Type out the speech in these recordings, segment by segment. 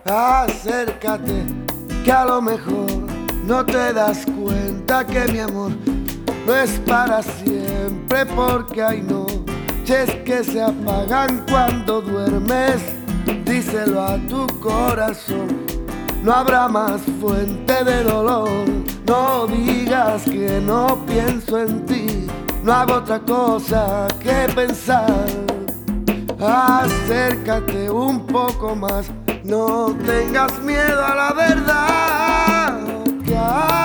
Acércate, que a lo mejor no te das cuenta que mi amor no es para siempre, porque hay noches que se apagan cuando duermes. Díselo a tu corazón, no habrá más fuente de dolor. No digas que no pienso en ti, no hago otra cosa que pensar. Acércate un poco más, no tengas miedo a la verdad que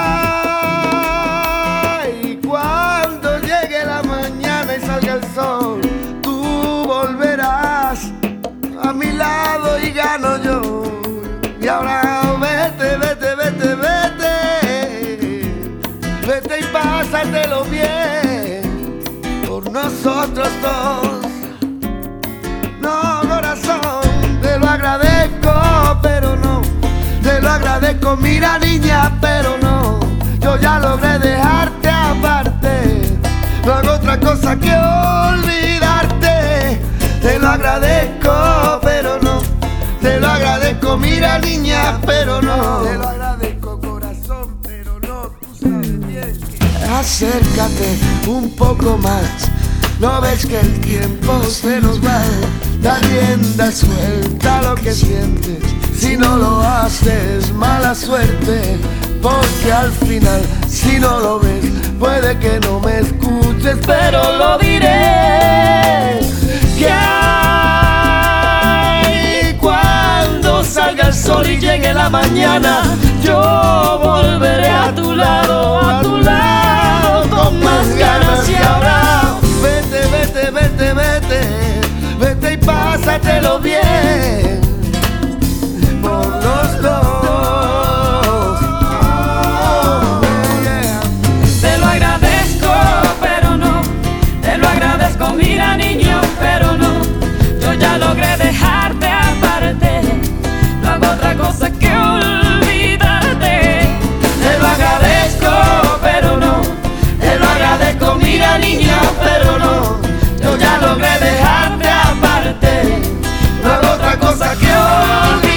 hay. Cuando llegue la mañana y salga el sol, tú volverás a mi lado y gano yo. Y ahora vete, vete, vete, vete, vete y pásatelo bien por nosotros dos. No, corazón, te lo agradezco, pero no, te lo agradezco, mira niña, pero no, yo ya logré dejarte aparte, no hago otra cosa que olvidarte. Te lo agradezco, pero no, te lo agradezco, mira niña, pero no, te lo agradezco, corazón, pero no, tú sabes bien que... Acércate un poco más, ¿no ves que el tiempo se nos va? Da rienda suelta a lo que sientes, si no lo haces mala suerte, porque al final si no lo ves puede que no me escuches, pero lo diré. Que hay cuando salga el sol y llegue la mañana, yo volveré a tu lado con más ganas. Y ahora vete, vete, vete, vete, vete y pásatelo bien por los dos. Yeah. Te lo agradezco, pero no, te lo agradezco, mira niño, pero no, yo ya logré dejarte aparte, no hago otra cosa que olvidarte. Te lo agradezco, pero no, te lo agradezco, mira niña, pero no, yo ya logré dejarte aparte, no hago otra cosa que olvidarte.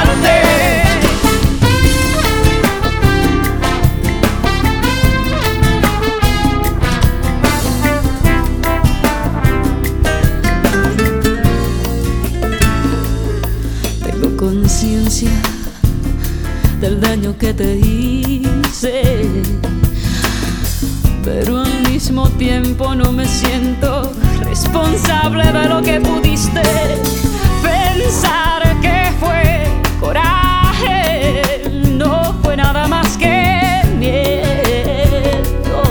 Tengo conciencia del daño que te hice, pero al mismo tiempo no me siento responsable de lo que pudiste pensar que fue coraje, no fue nada más que miedo.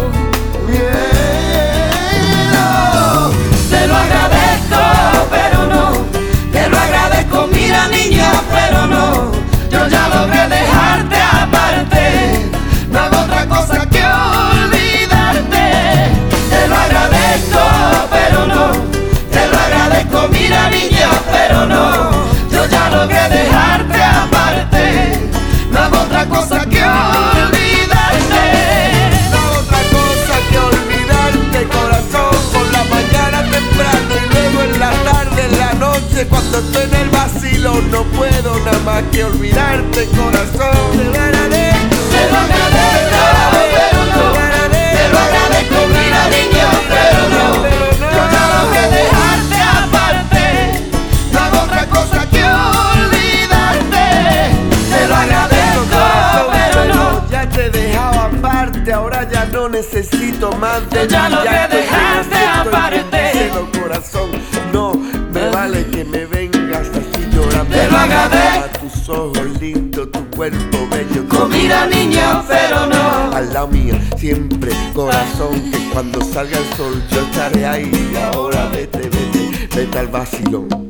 Miedo. Te lo agradezco, pero no, te lo agradezco, mira niña, pero no, yo ya logré dejarte aparte, no hago otra cosa que olvidarte. Te lo agradezco, pero no, te lo agradezco, mira niña, pero no, yo ya logré dejarte aparte, no hago otra cosa que olvidarte. No otra cosa que olvidarte, corazón, por la mañana temprano y luego en la tarde, en la noche, cuando estoy en el vacilón, no puedo nada más que olvidarte, corazón. Te lo agradezco, Te lo agradezco, pero no, te lo agradezco, mira niña, pero no, yo ya logré dejarte aparte, no hago otra cosa que olvidarte. Te lo agradezco, pero no, ya te he dejado aparte, ahora ya no necesito más de yo ya ti, logré te dejarte necesito aparte. y te cedo, corazón, no me vale que me vengas así llorando. Te lo agradezco. A tus ojos lindos, tu cuerpo bello, mira niña, pero no, al lado mío siempre, corazón, que cuando salga el sol yo estaré ahí. Ahora vete, vete, vete al vacilón.